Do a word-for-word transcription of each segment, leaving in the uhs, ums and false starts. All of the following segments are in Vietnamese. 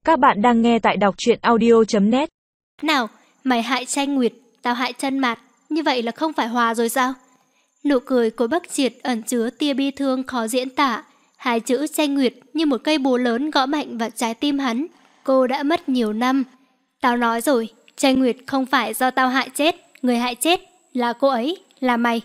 Các bạn đang nghe tại đọc truyện audio chấm net. Nào, mày hại Tranh Nguyệt, tao hại Chân Mạt, như vậy là không phải hòa rồi sao? Nụ cười của Bắc Triệt ẩn chứa tia bi thương khó diễn tả. Hai chữ Tranh Nguyệt như một cây búa lớn gõ mạnh vào trái tim hắn. Cô đã mất nhiều năm. Tao nói rồi, Tranh Nguyệt không phải do tao hại chết, người hại chết là cô ấy, là mày.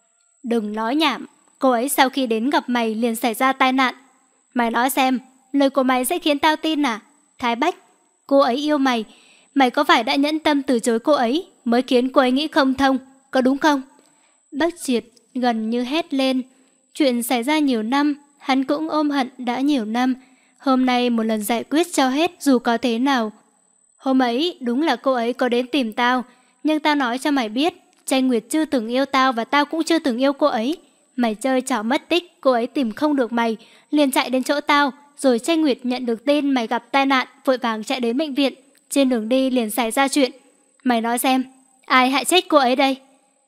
Đừng nói nhảm, cô ấy sau khi đến gặp mày liền xảy ra tai nạn. Mày nói xem, lời của mày sẽ khiến tao tin à? Thái Bách, cô ấy yêu mày, mày có phải đã nhẫn tâm từ chối cô ấy mới khiến cô ấy nghĩ không thông, có đúng không? Bắc Triệt gần như hét lên. Chuyện xảy ra nhiều năm, hắn cũng ôm hận đã nhiều năm. Hôm nay một lần giải quyết cho hết dù có thế nào. Hôm ấy đúng là cô ấy có đến tìm tao, nhưng tao nói cho mày biết, Tranh Nguyệt chưa từng yêu tao và tao cũng chưa từng yêu cô ấy. Mày chơi trò mất tích, cô ấy tìm không được mày, liền chạy đến chỗ tao. Rồi Tranh Nguyệt nhận được tin mày gặp tai nạn, vội vàng chạy đến bệnh viện. Trên đường đi liền xảy ra chuyện. Mày nói xem, ai hại chết cô ấy đây?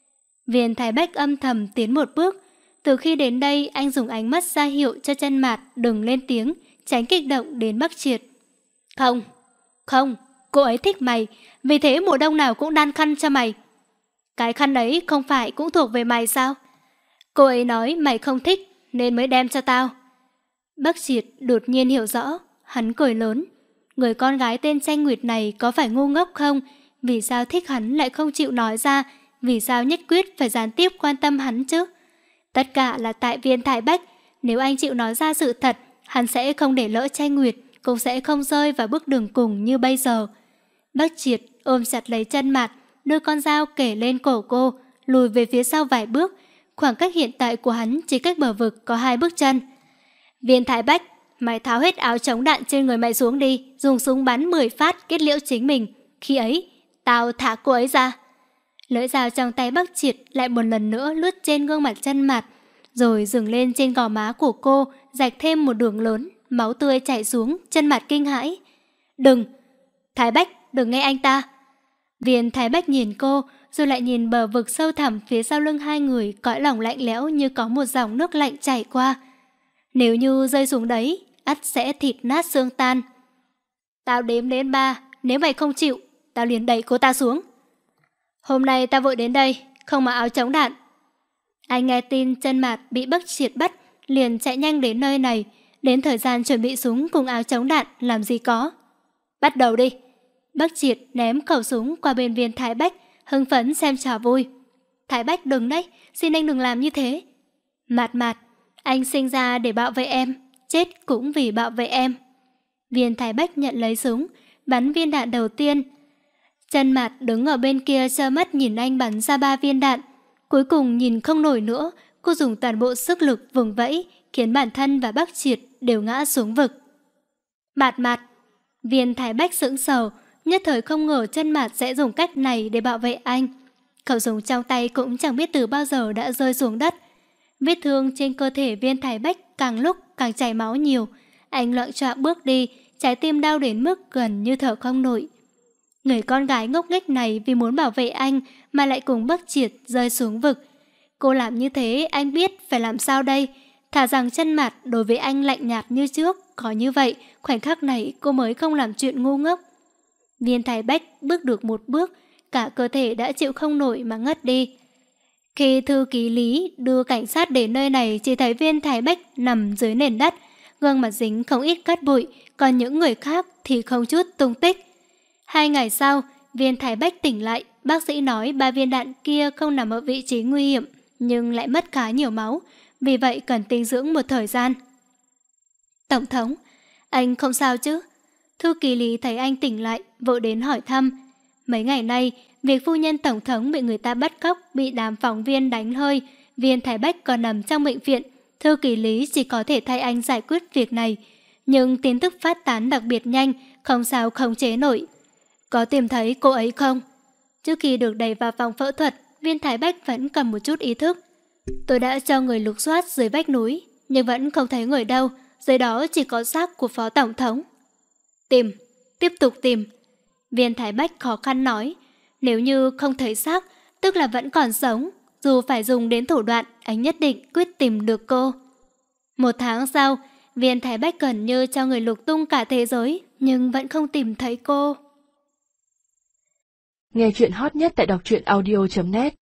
Viên Thái Bách âm thầm tiến một bước. Từ khi đến đây, anh dùng ánh mắt ra hiệu cho Chân Mạt đừng lên tiếng, tránh kích động đến Bắc Triệt. Không, không, cô ấy thích mày, vì thế mùa đông nào cũng đan khăn cho mày. Cái khăn ấy không phải cũng thuộc về mày sao? Cô ấy nói mày không thích nên mới đem cho tao. Bắc Triệt đột nhiên hiểu rõ, hắn cười lớn. Người con gái tên Tranh Nguyệt này có phải ngu ngốc không? Vì sao thích hắn lại không chịu nói ra? Vì sao nhất quyết phải gián tiếp quan tâm hắn chứ? Tất cả là tại Viên Thái Bách. Nếu anh chịu nói ra sự thật, hắn sẽ không để lỡ Tranh Nguyệt, cũng sẽ không rơi vào bước đường cùng như bây giờ. Bắc Triệt ôm chặt lấy Chân Mạt, đưa con dao kể lên cổ cô, lùi về phía sau vài bước. Khoảng cách hiện tại của hắn chỉ cách bờ vực có hai bước chân. Viên Thái Bách, mày tháo hết áo chống đạn trên người mày xuống đi, dùng súng bắn mười phát kết liễu chính mình. Khi ấy, tao thả cô ấy ra. Lưỡi dao trong tay Bắc Triệt lại một lần nữa lướt trên gương mặt Chân Mạt, rồi dừng lên trên gò má của cô, rạch thêm một đường lớn, máu tươi chảy xuống. Chân Mạt kinh hãi. Đừng! Thái Bách, đừng nghe anh ta! Viên Thái Bách nhìn cô, rồi lại nhìn bờ vực sâu thẳm phía sau lưng hai người, cõi lòng lạnh lẽo như có một dòng nước lạnh chảy qua. Nếu như rơi xuống đấy, ắt sẽ thịt nát xương tan. Tao đếm đến ba, nếu mày không chịu, tao liền đẩy cô ta xuống. Hôm nay tao vội đến đây, không mặc áo chống đạn. Anh nghe tin Chân Mạt bị Bắc Triệt bắt, liền chạy nhanh đến nơi này. Đến thời gian chuẩn bị súng cùng áo chống đạn làm gì có. Bắt đầu đi. Bắc Triệt ném khẩu súng qua bên Viên Thái Bách, hưng phấn xem trò vui. Thái Bách đừng đấy, xin anh đừng làm như thế. Mạt Mạt, anh sinh ra để bảo vệ em, chết cũng vì bảo vệ em. Viên Thái Bách nhận lấy súng, bắn viên đạn đầu tiên. Chân Mạt đứng ở bên kia trơ mắt nhìn anh bắn ra ba viên đạn. Cuối cùng nhìn không nổi nữa, cô dùng toàn bộ sức lực vùng vẫy, khiến bản thân và Bắc Triệt đều ngã xuống vực. Mạt Mạt, Viên Thái Bách sững sờ, nhất thời không ngờ Chân Mạt sẽ dùng cách này để bảo vệ anh. Khẩu súng trong tay cũng chẳng biết từ bao giờ đã rơi xuống đất. Vết thương trên cơ thể Viên Thái Bách càng lúc càng chảy máu nhiều. Anh loạng choạng bước đi, trái tim đau đến mức gần như thở không nổi. Người con gái ngốc nghếch này vì muốn bảo vệ anh mà lại cùng Bắc Triệt rơi xuống vực. Cô làm như thế anh biết phải làm sao đây. Thà rằng Chân Mạt đối với anh lạnh nhạt như trước, có như vậy khoảnh khắc này cô mới không làm chuyện ngu ngốc. Viên Thái Bách bước được một bước, cả cơ thể đã chịu không nổi mà ngất đi. Khi thư ký Lý đưa cảnh sát đến nơi này, chỉ thấy Viên Thái Bách nằm dưới nền đất, gương mặt dính không ít cát bụi, còn những người khác thì không chút tung tích. Hai ngày sau, Viên Thái Bách tỉnh lại, bác sĩ nói ba viên đạn kia không nằm ở vị trí nguy hiểm, nhưng lại mất khá nhiều máu, vì vậy cần tinh dưỡng một thời gian. Tổng thống, anh không sao chứ? Thư ký Lý thấy anh tỉnh lại, vội đến hỏi thăm. Mấy ngày nay, việc phu nhân tổng thống bị người ta bắt cóc, bị đám phóng viên đánh hơi, Viên Thái Bách còn nằm trong bệnh viện. Thư ký Lý chỉ có thể thay anh giải quyết việc này. Nhưng tin tức phát tán đặc biệt nhanh, không sao khống chế nổi. Có tìm thấy cô ấy không? Trước khi được đẩy vào phòng phẫu thuật, Viên Thái Bách vẫn cầm một chút ý thức. Tôi đã cho người lục soát dưới vách núi, nhưng vẫn không thấy người đâu. Dưới đó chỉ có xác của phó tổng thống. Tìm, tiếp tục tìm. Viên Thái Bách khó khăn nói. Nếu như không thấy xác, tức là vẫn còn sống. Dù phải dùng đến thủ đoạn, anh nhất định quyết tìm được cô. Một tháng sau, Viên Thái Bách gần như cho người lục tung cả thế giới, nhưng vẫn không tìm thấy cô. Nghe chuyện hot nhất tại đọc truyện audio chấm net